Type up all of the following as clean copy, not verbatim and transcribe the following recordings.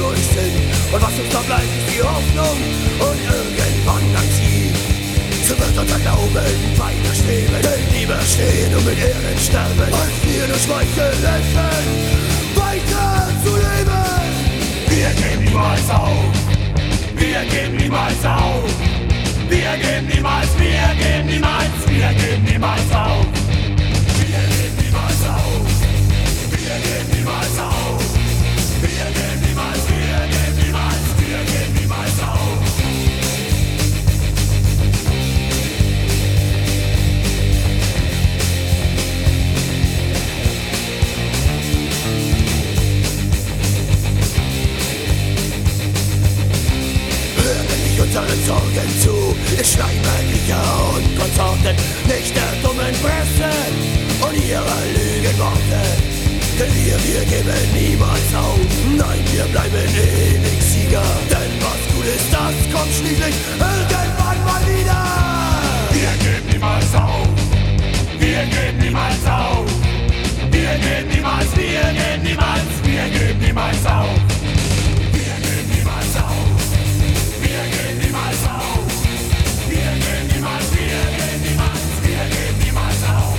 euch sind. Und was uns da bleibt, ist die Hoffnung und irgendwann ein Ziel. So wird unser Glauben weiter streben, denn lieber stehen und mit Ehren sterben, als wir durch Schmeichel helfen, weiter zu leben. Wir geben niemals auf, wir geben niemals auf. Wir geben niemals, wir geben niemals, wir geben niemals auf. Wir geben niemals auf, wir geben niemals auf. Wir geben niemals, wir geben niemals, wir geben niemals auf. Unseren Sorgen zu, ich schreibe Krieger und Konsorten, nicht der dummen Presse und ihrer Lügenworte. Denn wir geben niemals auf, nein, wir bleiben ewig Sieger. Denn was gut ist, das kommt schließlich irgendwann mal wieder. Wir geben niemals auf, wir geben niemals auf. Wir geben niemals, wir geben niemals, wir geben niemals auf. Wir geben niemals auf. Wir geben niemals auf. Wir geben niemals, wir geben niemals, wir geben niemals auf.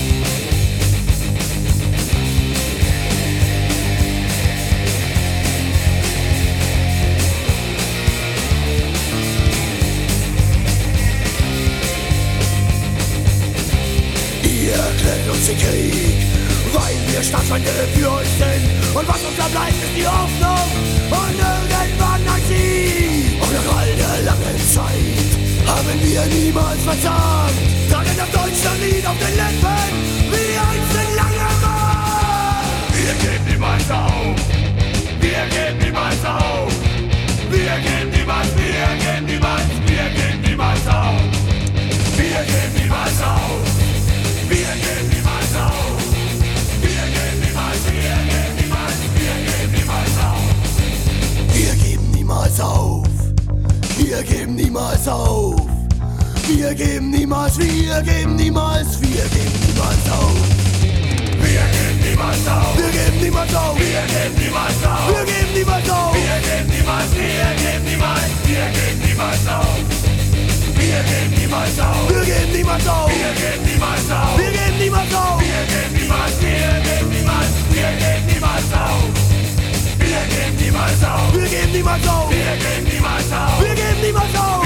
Ihr erklärt uns den Krieg, weil wir Staatsfeinde für euch sind. Und was uns da bleibt, ist die Hoffnung und irgendwann ein Sieg. Und nach all der langen Zeit haben wir niemals versagt. Tragen das Deutschlandlied auf den Lippen, wie einst in Langemann. Wir geben niemals auf, wir geben niemals auf. Wir geben niemals, wir geben niemals, wir geben niemals auf. Wir geben niemals auf, wir geben niemals auf. Wir geben niemals, wir geben niemals, wir geben niemals auf. Wir geben niemals auf. Wir geben niemals auf. Wir geben niemals, wir geben niemals, wir geben niemals auf. Wir geben niemals auf. Wir geben niemals auf. Wir geben niemals auf. Wir geben niemals auf. Wir geben niemals, wir geben niemals, wir geben niemals auf. Wir geben niemals auf. Wir geben niemals auf. Wir geben niemals auf. Wir geben niemals auf. Wir geben niemals, wir geben niemals, wir geben niemals auf. Wir geben niemals auf. Wir geben niemals auf. Wir geben niemals auf. Wir geben niemals auf.